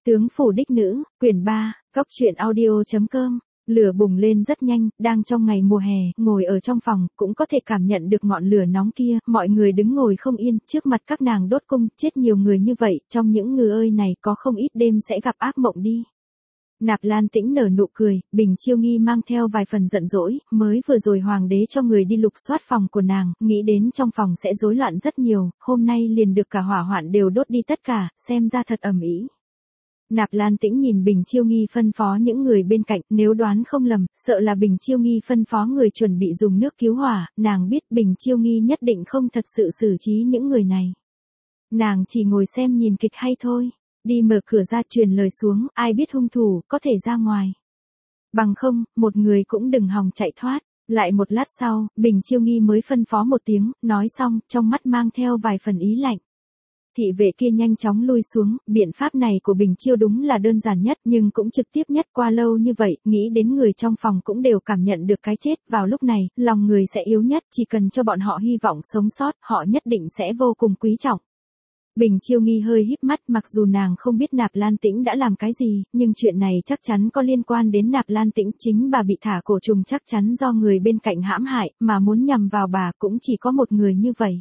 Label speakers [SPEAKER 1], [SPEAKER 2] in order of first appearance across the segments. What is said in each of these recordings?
[SPEAKER 1] Tướng phủ đích nữ, quyển 3, góc truyện audio.com. Lửa bùng lên rất nhanh, đang trong ngày mùa hè, ngồi ở trong phòng, cũng có thể cảm nhận được ngọn lửa nóng kia, mọi người đứng ngồi không yên, trước mặt các nàng đốt cung, chết nhiều người như vậy, trong những người ơi này có không ít đêm sẽ gặp ác mộng đi. Nạp Lan Tĩnh nở nụ cười, Bình Chiêu Nghi mang theo vài phần giận dỗi, mới vừa rồi hoàng đế cho người đi lục soát phòng của nàng, nghĩ đến trong phòng sẽ rối loạn rất nhiều, hôm nay liền được cả hỏa hoạn đều đốt đi tất cả, xem ra thật ầm ĩ. Nạp Lan Tĩnh nhìn Bình Chiêu Nghi phân phó những người bên cạnh, nếu đoán không lầm, sợ là Bình Chiêu Nghi phân phó người chuẩn bị dùng nước cứu hỏa, nàng biết Bình Chiêu Nghi nhất định không thật sự xử trí những người này. Nàng chỉ ngồi xem nhìn kịch hay thôi, đi mở cửa ra truyền lời xuống, ai biết hung thủ, có thể ra ngoài. Bằng không, một người cũng đừng hòng chạy thoát. Lại một lát sau, Bình Chiêu Nghi mới phân phó một tiếng, nói xong, trong mắt mang theo vài phần ý lạnh. Thị vệ kia nhanh chóng lui xuống, biện pháp này của Bình Chiêu đúng là đơn giản nhất nhưng cũng trực tiếp nhất. Qua lâu như vậy, nghĩ đến người trong phòng cũng đều cảm nhận được cái chết, vào lúc này, lòng người sẽ yếu nhất, chỉ cần cho bọn họ hy vọng sống sót, họ nhất định sẽ vô cùng quý trọng. Bình Chiêu Nghi hơi híp mắt, mặc dù nàng không biết Nạp Lan Tĩnh đã làm cái gì, nhưng chuyện này chắc chắn có liên quan đến Nạp Lan Tĩnh, chính bà bị thả cổ trùng chắc chắn do người bên cạnh hãm hại, mà muốn nhằm vào bà cũng chỉ có một người như vậy.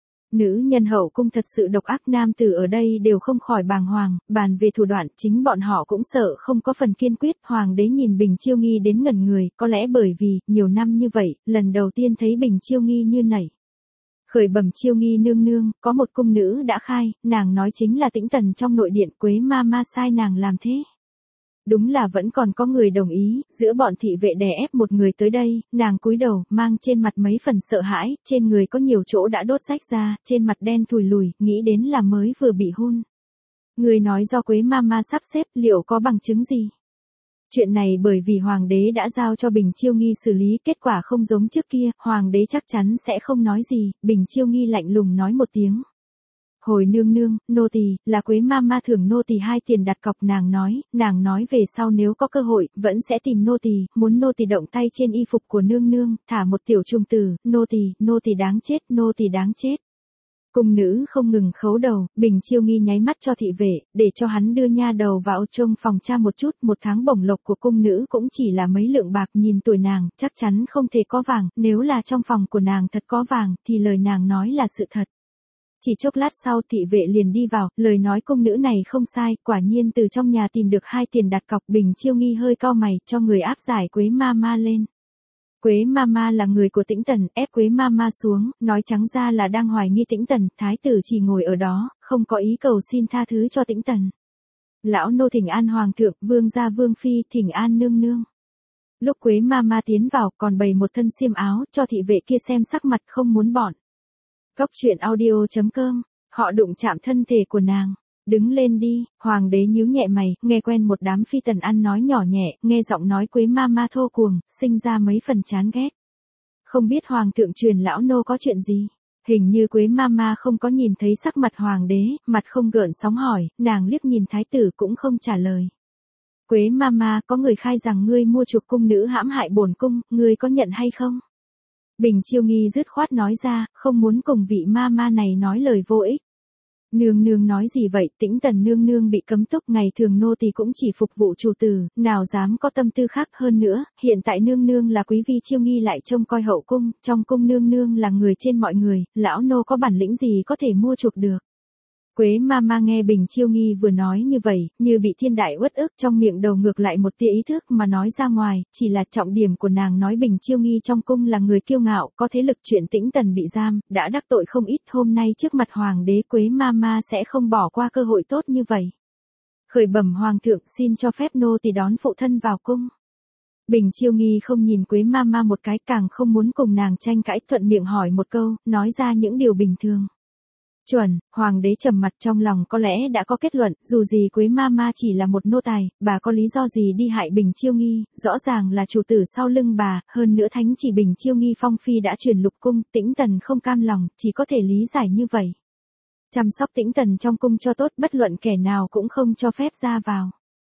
[SPEAKER 1] Nữ nhân hậu cung thật sự độc ác, nam tử ở đây đều không khỏi bàng hoàng, bàn về thủ đoạn, chính bọn họ cũng sợ không có phần kiên quyết. Hoàng đế nhìn Bình Chiêu Nghi đến ngẩn người, có lẽ bởi vì, nhiều năm như vậy, lần đầu tiên thấy Bình Chiêu Nghi như nảy. Khởi bẩm Chiêu Nghi nương nương, có một cung nữ đã khai, nàng nói chính là Tĩnh Tần trong nội điện, Quế ma ma sai nàng làm thế. Đúng là vẫn còn có người đồng ý, giữa bọn thị vệ đè ép một người tới đây, nàng cúi đầu, mang trên mặt mấy phần sợ hãi, trên người có nhiều chỗ đã đốt rách ra, trên mặt đen thùi lùi, nghĩ đến là mới vừa bị hun. Người nói do Quế ma ma sắp xếp, liệu có bằng chứng gì? Chuyện này bởi vì hoàng đế đã giao cho Bình Chiêu Nghi xử lý, kết quả không giống trước kia, hoàng đế chắc chắn sẽ không nói gì. Bình Chiêu Nghi lạnh lùng nói một tiếng. Hồi nương nương, nô tỳ là Quế ma ma thưởng nô tỳ 2 tiền đặt cọc. Nàng nói về sau nếu có cơ hội, vẫn sẽ tìm nô tỳ, muốn nô tỳ động tay trên y phục của nương nương, thả một tiểu trùng tử, nô tỳ đáng chết, nô tỳ đáng chết. Cung nữ không ngừng khấu đầu, Bình Chiêu Nghi nháy mắt cho thị vệ, để cho hắn đưa nha đầu vào trong phòng tra một chút. 1 tháng bổng lộc của cung nữ cũng chỉ là mấy lượng bạc, nhìn tuổi nàng, chắc chắn không thể có vàng, nếu là trong phòng của nàng thật có vàng, thì lời nàng nói là sự thật. Chỉ chốc lát sau thị vệ liền đi vào, lời nói cung nữ này không sai, quả nhiên từ trong nhà tìm được 2 tiền đặt cọc. Bình Chiêu Nghi hơi cau mày, cho người áp giải Quế ma ma lên. Quế ma ma là người của Tĩnh Tần, ép Quế ma ma xuống, nói trắng ra là đang hoài nghi Tĩnh Tần, thái tử chỉ ngồi ở đó, không có ý cầu xin tha thứ cho Tĩnh Tần. Lão nô thỉnh an hoàng thượng, vương gia vương phi, thỉnh an nương nương. Lúc Quế ma ma tiến vào, còn bày một thân xiêm áo, cho thị vệ kia xem, sắc mặt không muốn bọn. Góc truyện audio.com, họ đụng chạm thân thể của nàng. Đứng lên đi, hoàng đế nhíu nhẹ mày, nghe quen một đám phi tần ăn nói nhỏ nhẹ, nghe giọng nói Quế ma ma thô cuồng, sinh ra mấy phần chán ghét. Không biết hoàng thượng truyền lão nô có chuyện gì? Hình như Quế ma ma không có nhìn thấy sắc mặt hoàng đế, mặt không gợn sóng hỏi, nàng liếc nhìn thái tử cũng không trả lời. Quế ma ma, có người khai rằng ngươi mua chuộc cung nữ hãm hại bổn cung, ngươi có nhận hay không? Bình Chiêu Nghi dứt khoát nói ra, không muốn cùng vị ma ma này nói lời vô ích. Nương nương nói gì vậy, Tĩnh Tần nương nương bị cấm túc, ngày thường nô tỳ cũng chỉ phục vụ chủ tử, nào dám có tâm tư khác. Hơn nữa, hiện tại nương nương là quý vi, Chiêu Nghi lại trông coi hậu cung, trong cung nương nương là người trên mọi người, lão nô có bản lĩnh gì có thể mua chuộc được. Quế ma ma nghe Bình Chiêu Nghi vừa nói như vậy, như bị thiên đại uất ức, trong miệng đầu ngược lại một tia ý thức mà nói ra ngoài, chỉ là trọng điểm của nàng nói Bình Chiêu Nghi trong cung là người kiêu ngạo, có thế lực, chuyện Tĩnh Tần bị giam, đã đắc tội không ít, hôm nay trước mặt hoàng đế Quế ma ma sẽ không bỏ qua cơ hội tốt như vậy. Khởi bẩm hoàng thượng, xin cho phép nô tỳ đón phụ thân vào cung. Bình Chiêu Nghi không nhìn Quế ma ma một cái, càng không muốn cùng nàng tranh cãi, thuận miệng hỏi một câu, nói ra những điều bình thường. Chuẩn, hoàng đế trầm mặt, trong lòng có lẽ đã có kết luận, dù gì Quế ma ma chỉ là một nô tài, bà có lý do gì đi hại Bình Chiêu Nghi, rõ ràng là chủ tử sau lưng bà, hơn nữa thánh chỉ Bình Chiêu Nghi phong phi đã truyền lục cung, Tĩnh Tần không cam lòng, chỉ có thể lý giải như vậy. Chăm sóc Tĩnh Tần trong cung cho tốt, bất luận kẻ nào cũng không cho phép ra vào.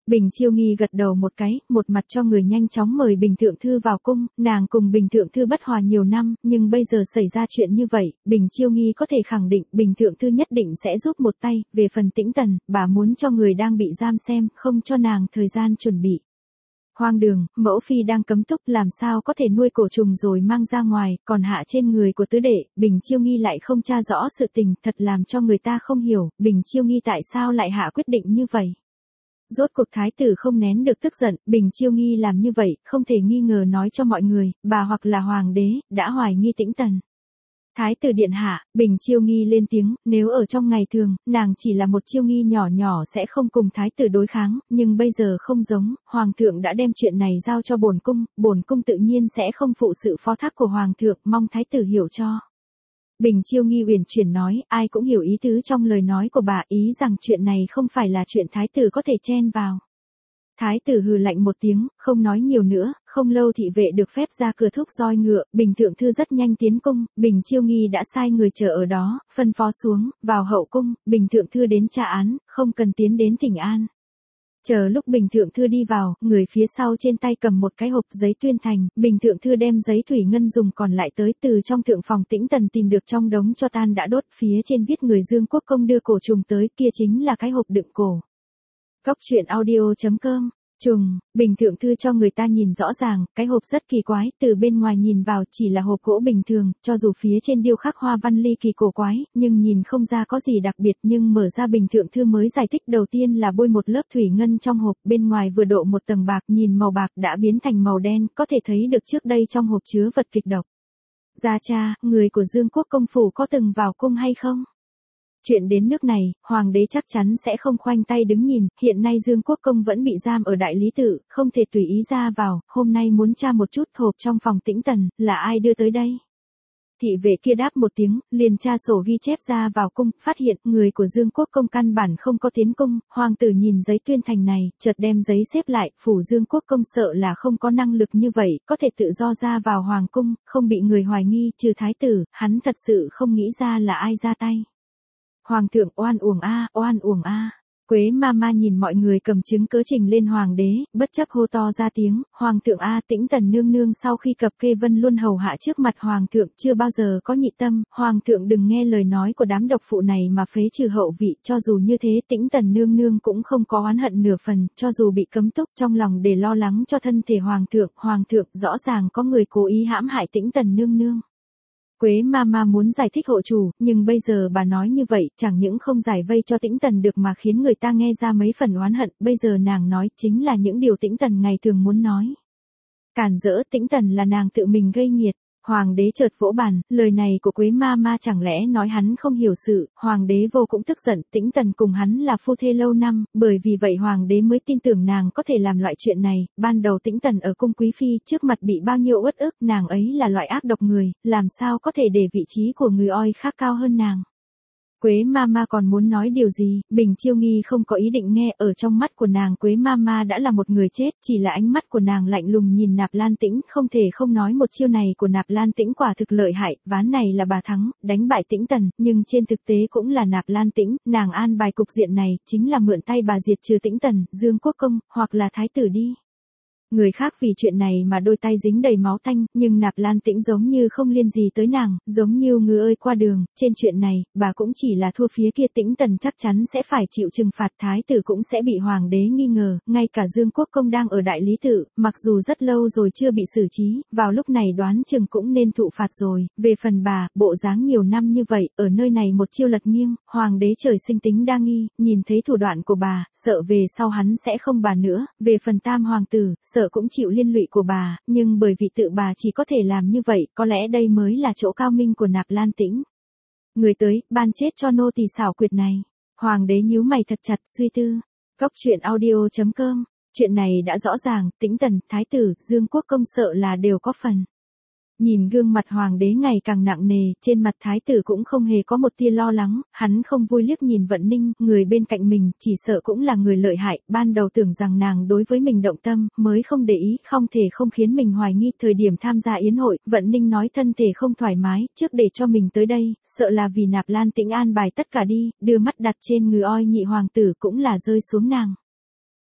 [SPEAKER 1] Bình Chiêu Nghi gật đầu một cái, một mặt cho người nhanh chóng mời Bình Thượng Thư vào cung, nàng cùng Bình Thượng Thư bất hòa nhiều năm, nhưng bây giờ xảy ra chuyện như vậy, Bình Chiêu Nghi có thể khẳng định Bình Thượng Thư nhất định sẽ giúp một tay, về phần Tĩnh Tần, bà muốn cho người đang bị giam xem, không cho nàng thời gian chuẩn bị. Hoang đường, mẫu phi đang cấm túc làm sao có thể nuôi cổ trùng rồi mang ra ngoài, còn hạ trên người của tứ đệ, Bình Chiêu Nghi lại không tra rõ sự tình, thật làm cho người ta không hiểu, Bình Chiêu Nghi tại sao lại hạ quyết định như vậy. Rốt cuộc thái tử không nén được tức giận, Bình Chiêu Nghi làm như vậy, không thể nghi ngờ nói cho mọi người, bà hoặc là hoàng đế, đã hoài nghi Tĩnh Tần. Thái tử điện hạ, Bình Chiêu Nghi lên tiếng, nếu ở trong ngày thường, nàng chỉ là một Chiêu Nghi nhỏ nhỏ sẽ không cùng thái tử đối kháng, nhưng bây giờ không giống, hoàng thượng đã đem chuyện này giao cho bổn cung tự nhiên sẽ không phụ sự phó thác của hoàng thượng, mong thái tử hiểu cho. Bình Chiêu Nghi uyển chuyển nói, ai cũng hiểu ý tứ trong lời nói của bà, ý rằng chuyện này không phải là chuyện thái tử có thể chen vào. Thái tử hừ lạnh một tiếng, không nói nhiều nữa, không lâu thị vệ được phép ra cửa thúc roi ngựa, Bình Thượng Thư rất nhanh tiến cung, Bình Chiêu Nghi đã sai người chờ ở đó, phân phó xuống, vào hậu cung, Bình Thượng Thư đến tra án, không cần tiến đến thỉnh an. Chờ lúc Bình Thượng Thư đi vào, người phía sau trên tay cầm một cái hộp giấy tuyên thành, Bình Thượng Thư đem giấy thủy ngân dùng còn lại tới từ trong thượng phòng Tĩnh Tần tìm được trong đống cho tan đã đốt, phía trên viết người Dương Quốc Công đưa cổ trùng tới, kia chính là cái hộp đựng cổ. Cóc truyện audio.com Trùng, Bình Thượng Thư cho người ta nhìn rõ ràng, cái hộp rất kỳ quái, từ bên ngoài nhìn vào chỉ là hộp gỗ bình thường, cho dù phía trên điêu khắc hoa văn ly kỳ cổ quái, nhưng nhìn không ra có gì đặc biệt, nhưng mở ra Bình Thượng Thư mới giải thích đầu tiên là bôi một lớp thủy ngân trong hộp, bên ngoài vừa độ một tầng bạc, nhìn màu bạc đã biến thành màu đen, có thể thấy được trước đây trong hộp chứa vật kịch độc. Gia cha, người của Dương Quốc Công phủ có từng vào cung hay không? Chuyện đến nước này, hoàng đế chắc chắn sẽ không khoanh tay đứng nhìn, hiện nay Dương Quốc Công vẫn bị giam ở đại lý tự, không thể tùy ý ra vào, hôm nay muốn tra một chút hộp trong phòng Tĩnh Tần, là ai đưa tới đây? Thị vệ kia đáp một tiếng, liền tra sổ ghi chép ra vào cung, phát hiện người của Dương Quốc Công căn bản không có tiến cung, hoàng tử nhìn giấy tuyên thành này, chợt đem giấy xếp lại, phủ Dương Quốc Công sợ là không có năng lực như vậy, có thể tự do ra vào hoàng cung, không bị người hoài nghi, trừ thái tử, hắn thật sự không nghĩ ra là ai ra tay. Hoàng thượng oan uổng a, oan uổng a. Quế Mama nhìn mọi người cầm chứng cớ trình lên hoàng đế, bất chấp hô to ra tiếng, hoàng thượng a, Tĩnh Tần nương nương sau khi cập kê vân luôn hầu hạ trước mặt hoàng thượng, chưa bao giờ có nhị tâm, hoàng thượng đừng nghe lời nói của đám độc phụ này mà phế trừ hậu vị, cho dù như thế Tĩnh Tần nương nương cũng không có oán hận nửa phần, cho dù bị cấm túc trong lòng để lo lắng cho thân thể hoàng thượng rõ ràng có người cố ý hãm hại Tĩnh Tần nương nương. Quế Mama muốn giải thích hộ chủ, nhưng bây giờ bà nói như vậy, chẳng những không giải vây cho Tĩnh Tần được mà khiến người ta nghe ra mấy phần oán hận, bây giờ nàng nói chính là những điều Tĩnh Tần ngày thường muốn nói. Cản rỡ, Tĩnh Tần là nàng tự mình gây nghiệt. Hoàng đế chợt vỗ bàn, lời này của Quế Mama chẳng lẽ nói hắn không hiểu sự, hoàng đế vô cũng tức giận, Tĩnh Tần cùng hắn là phu thê lâu năm, bởi vì vậy hoàng đế mới tin tưởng nàng có thể làm loại chuyện này, ban đầu Tĩnh Tần ở cung quý phi trước mặt bị bao nhiêu uất ức, nàng ấy là loại ác độc người, làm sao có thể để vị trí của người oi khác cao hơn nàng. Quế Mama còn muốn nói điều gì, Bình Chiêu Nghi không có ý định nghe, ở trong mắt của nàng Quế Mama đã là một người chết, chỉ là ánh mắt của nàng lạnh lùng nhìn Nạp Lan Tĩnh, không thể không nói một chiêu này của Nạp Lan Tĩnh quả thực lợi hại, ván này là bà thắng, đánh bại Tĩnh Tần, nhưng trên thực tế cũng là Nạp Lan Tĩnh, nàng an bài cục diện này, chính là mượn tay bà diệt trừ Tĩnh Tần, Dương Quốc Công, hoặc là thái tử đi. Người khác vì chuyện này mà đôi tay dính đầy máu tanh, nhưng Nạp Lan Tĩnh giống như không liên gì tới nàng, giống như ngư ơi qua đường, trên chuyện này, bà cũng chỉ là thua phía kia, Tĩnh Tần chắc chắn sẽ phải chịu trừng phạt, thái tử cũng sẽ bị hoàng đế nghi ngờ, ngay cả Dương Quốc Công đang ở đại lý tự, mặc dù rất lâu rồi chưa bị xử trí, vào lúc này đoán chừng cũng nên thụ phạt rồi, về phần bà, bộ dáng nhiều năm như vậy, ở nơi này một chiêu lật nghiêng, hoàng đế trời sinh tính đa nghi, nhìn thấy thủ đoạn của bà, sợ về sau hắn sẽ không bà nữa, về phần tam hoàng tử, sợ cũng chịu liên lụy của bà, nhưng bởi vì tự bà chỉ có thể làm như vậy, có lẽ đây mới là chỗ cao minh của Nạp Lan Tĩnh. Người tới, ban chết cho nô tỳ xảo quyệt này. Hoàng đế nhíu mày thật chặt, suy tư. Cóc truyện audio.com. Chuyện này đã rõ ràng, Tĩnh Tần, thái tử, Dương Quốc Công sợ là đều có phần. Nhìn gương mặt hoàng đế ngày càng nặng nề, trên mặt thái tử cũng không hề có một tia lo lắng, hắn không vui liếc nhìn Vận Ninh, người bên cạnh mình, chỉ sợ cũng là người lợi hại, ban đầu tưởng rằng nàng đối với mình động tâm, mới không để ý, không thể không khiến mình hoài nghi, thời điểm tham gia yến hội, Vận Ninh nói thân thể không thoải mái, trước để cho mình tới đây, sợ là vì Nạp Lan Tĩnh an bài tất cả đi, đưa mắt đặt trên ngư oi nhị hoàng tử cũng là rơi xuống nàng.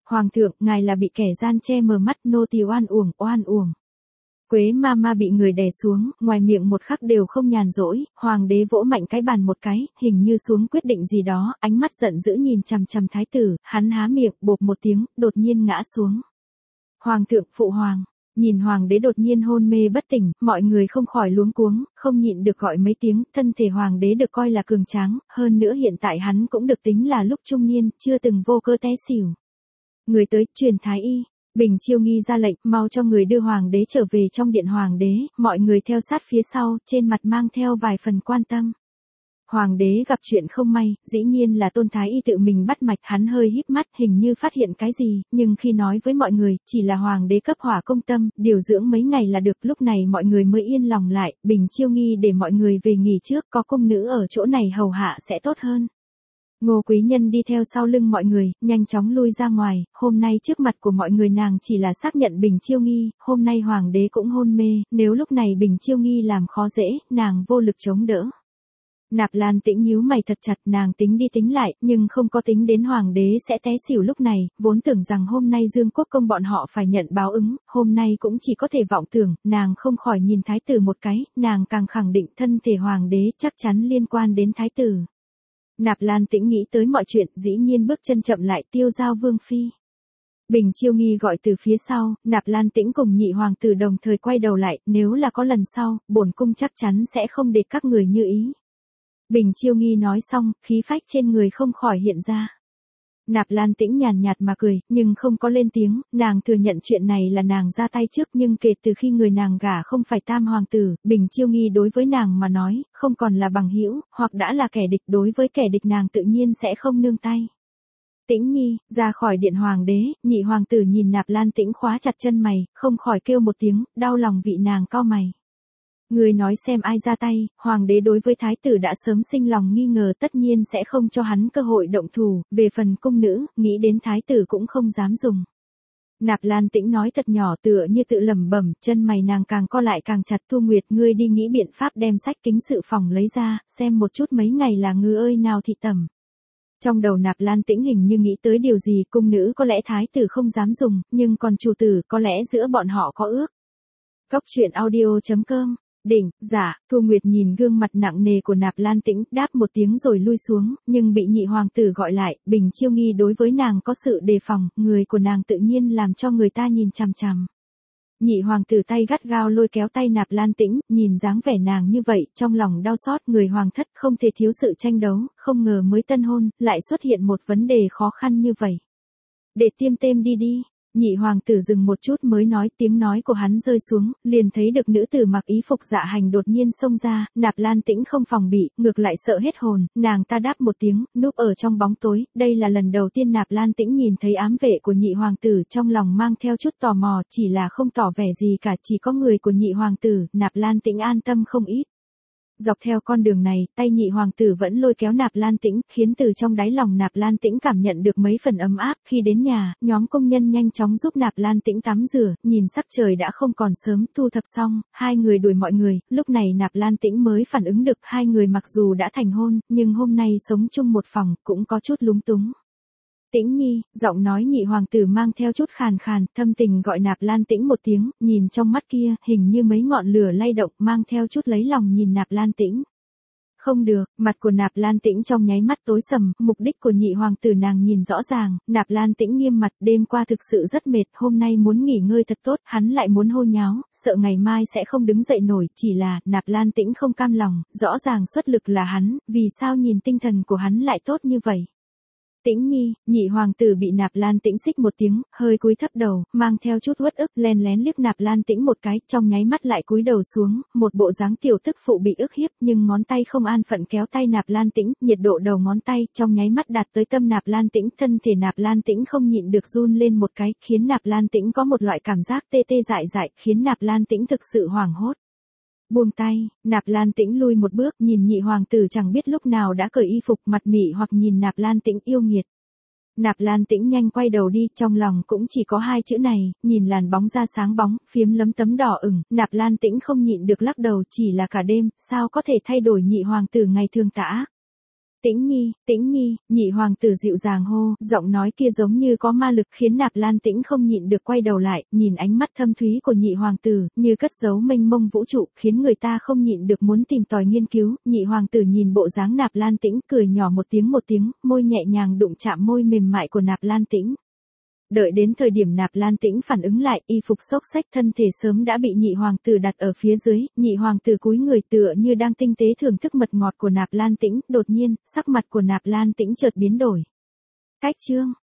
[SPEAKER 1] Hoàng thượng, ngài là bị kẻ gian che mờ mắt, nô tỳ oan uổng, oan uổng. Quế ma ma bị người đè xuống, ngoài miệng một khắc đều không nhàn rỗi, hoàng đế vỗ mạnh cái bàn một cái, hình như xuống quyết định gì đó, ánh mắt giận dữ nhìn chằm chằm thái tử, hắn há miệng, bộp một tiếng, đột nhiên ngã xuống. Hoàng thượng, phụ hoàng. Nhìn hoàng đế đột nhiên hôn mê bất tỉnh, mọi người không khỏi luống cuống, không nhịn được gọi mấy tiếng, thân thể hoàng đế được coi là cường tráng, hơn nữa hiện tại hắn cũng được tính là lúc trung niên, chưa từng vô cơ té xỉu. Người tới, truyền thái y. Bình Chiêu Nghi ra lệnh, mau cho người đưa hoàng đế trở về trong điện hoàng đế, mọi người theo sát phía sau, trên mặt mang theo vài phần quan tâm. Hoàng đế gặp chuyện không may, dĩ nhiên là Tôn Thái Y tự mình bắt mạch, hắn hơi híp mắt, hình như phát hiện cái gì, nhưng khi nói với mọi người, chỉ là hoàng đế cấp hỏa công tâm, điều dưỡng mấy ngày là được, lúc này mọi người mới yên lòng lại, Bình Chiêu Nghi để mọi người về nghỉ trước, có cung nữ ở chỗ này hầu hạ sẽ tốt hơn. Ngô Quý Nhân đi theo sau lưng mọi người, nhanh chóng lui ra ngoài, hôm nay trước mặt của mọi người nàng chỉ là xác nhận Bình Chiêu Nghi, hôm nay hoàng đế cũng hôn mê, nếu lúc này Bình Chiêu Nghi làm khó dễ, nàng vô lực chống đỡ. Nạp Lan Tĩnh nhíu mày thật chặt, nàng tính đi tính lại, nhưng không có tính đến hoàng đế sẽ té xỉu lúc này, vốn tưởng rằng hôm nay Dương Quốc công bọn họ phải nhận báo ứng, hôm nay cũng chỉ có thể vọng tưởng, nàng không khỏi nhìn thái tử một cái, nàng càng khẳng định thân thể hoàng đế chắc chắn liên quan đến thái tử. Nạp Lan Tĩnh nghĩ tới mọi chuyện, dĩ nhiên bước chân chậm lại, Tiêu Giao Vương phi. Bình Chiêu Nghi gọi từ phía sau, Nạp Lan Tĩnh cùng nhị hoàng tử đồng thời quay đầu lại, nếu là có lần sau, bổn cung chắc chắn sẽ không để các người như ý. Bình Chiêu Nghi nói xong, khí phách trên người không khỏi hiện ra. Nạp Lan Tĩnh nhàn nhạt mà cười, nhưng không có lên tiếng, nàng thừa nhận chuyện này là nàng ra tay trước, nhưng kể từ khi người nàng gả không phải tam hoàng tử, Bình Chiêu Nghi đối với nàng mà nói, không còn là bằng hữu, hoặc đã là kẻ địch, đối với kẻ địch nàng tự nhiên sẽ không nương tay. Tĩnh Nhi, ra khỏi điện hoàng đế, nhị hoàng tử nhìn Nạp Lan Tĩnh khóa chặt chân mày, không khỏi kêu một tiếng, đau lòng vị nàng cau mày. Người nói xem ai ra tay, hoàng đế đối với thái tử đã sớm sinh lòng nghi ngờ, tất nhiên sẽ không cho hắn cơ hội động thủ, về phần cung nữ, nghĩ đến thái tử cũng không dám dùng. Nạp Lan Tĩnh nói thật nhỏ, tựa như tự lẩm bẩm, chân mày nàng càng co lại càng chặt. Thu Nguyệt, ngươi đi nghĩ biện pháp đem sách kính sự phòng lấy ra, xem một chút mấy ngày là ngư ơi nào thị tẩm. Trong đầu Nạp Lan Tĩnh hình như nghĩ tới điều gì, cung nữ có lẽ thái tử không dám dùng, nhưng còn chủ tử có lẽ giữa bọn họ có ước. Cốc truyện audio.com. Đỉnh, dạ, Thu Nguyệt nhìn gương mặt nặng nề của Nạp Lan Tĩnh, đáp một tiếng rồi lui xuống, nhưng bị nhị hoàng tử gọi lại, Bình Chiêu Nghi đối với nàng có sự đề phòng, người của nàng tự nhiên làm cho người ta nhìn chằm chằm. Nhị hoàng tử tay gắt gao lôi kéo tay Nạp Lan Tĩnh, nhìn dáng vẻ nàng như vậy, trong lòng đau xót, người hoàng thất không thể thiếu sự tranh đấu, không ngờ mới tân hôn, lại xuất hiện một vấn đề khó khăn như vậy. Để tiêm thêm đi. Nhị hoàng tử dừng một chút mới nói, tiếng nói của hắn rơi xuống, liền thấy được nữ tử mặc y phục dạ hành đột nhiên xông ra, Nạp Lan Tĩnh không phòng bị, ngược lại sợ hết hồn, nàng ta đáp một tiếng, núp ở trong bóng tối, đây là lần đầu tiên Nạp Lan Tĩnh nhìn thấy ám vệ của nhị hoàng tử, trong lòng mang theo chút tò mò, chỉ là không tỏ vẻ gì cả, chỉ có người của nhị hoàng tử, Nạp Lan Tĩnh an tâm không ít. Dọc theo con đường này, tay nhị hoàng tử vẫn lôi kéo Nạp Lan Tĩnh, khiến từ trong đáy lòng Nạp Lan Tĩnh cảm nhận được mấy phần ấm áp. Khi đến nhà, nhóm công nhân nhanh chóng giúp Nạp Lan Tĩnh tắm rửa, nhìn sắc trời đã không còn sớm, thu thập xong, hai người đuổi mọi người, lúc này Nạp Lan Tĩnh mới phản ứng được, hai người mặc dù đã thành hôn, nhưng hôm nay sống chung một phòng, cũng có chút lúng túng. Tĩnh Nhi, giọng nói nhị hoàng tử mang theo chút khàn khàn, thâm tình gọi Nạp Lan Tĩnh một tiếng, nhìn trong mắt kia, hình như mấy ngọn lửa lay động, mang theo chút lấy lòng nhìn Nạp Lan Tĩnh. Không được, mặt của Nạp Lan Tĩnh trong nháy mắt tối sầm, mục đích của nhị hoàng tử nàng nhìn rõ ràng, Nạp Lan Tĩnh nghiêm mặt, đêm qua thực sự rất mệt, hôm nay muốn nghỉ ngơi thật tốt, hắn lại muốn hô nháo, sợ ngày mai sẽ không đứng dậy nổi, chỉ là, Nạp Lan Tĩnh không cam lòng, rõ ràng xuất lực là hắn, vì sao nhìn tinh thần của hắn lại tốt như vậy. Tĩnh Nhi, nhị hoàng tử bị Nạp Lan Tĩnh xích một tiếng, hơi cúi thấp đầu, mang theo chút uất ức, lén lén liếc Nạp Lan Tĩnh một cái, trong nháy mắt lại cúi đầu xuống, một bộ dáng tiểu tức phụ bị ức hiếp, nhưng ngón tay không an phận kéo tay Nạp Lan Tĩnh, nhiệt độ đầu ngón tay, trong nháy mắt đạt tới tâm Nạp Lan Tĩnh, thân thể Nạp Lan Tĩnh không nhịn được run lên một cái, khiến Nạp Lan Tĩnh có một loại cảm giác tê tê dại dại, khiến Nạp Lan Tĩnh thực sự hoảng hốt. Buông tay, Nạp Lan Tĩnh lui một bước, nhìn nhị hoàng tử chẳng biết lúc nào đã cởi y phục, mặt mị hoặc nhìn Nạp Lan Tĩnh yêu nghiệt. Nạp Lan Tĩnh nhanh quay đầu đi, trong lòng cũng chỉ có hai chữ này, nhìn làn bóng ra sáng bóng, phiếm lấm tấm đỏ ửng, Nạp Lan Tĩnh không nhịn được lắc đầu, chỉ là cả đêm, sao có thể thay đổi nhị hoàng tử ngày thường tả. Tĩnh Nhi, nhị hoàng tử dịu dàng hô, giọng nói kia giống như có ma lực khiến Nạp Lan Tĩnh không nhịn được quay đầu lại, nhìn ánh mắt thâm thúy của nhị hoàng tử, như cất giấu mênh mông vũ trụ, khiến người ta không nhịn được muốn tìm tòi nghiên cứu. Nhị hoàng tử nhìn bộ dáng Nạp Lan Tĩnh, cười nhỏ một tiếng, môi nhẹ nhàng đụng chạm môi mềm mại của Nạp Lan Tĩnh. Đợi đến thời điểm Nạp Lan Tĩnh phản ứng lại, y phục xốc xách thân thể sớm đã bị nhị hoàng tử đặt ở phía dưới, nhị hoàng tử cúi người tựa như đang tinh tế thưởng thức mật ngọt của Nạp Lan Tĩnh, đột nhiên, sắc mặt của Nạp Lan Tĩnh chợt biến đổi. Cách chương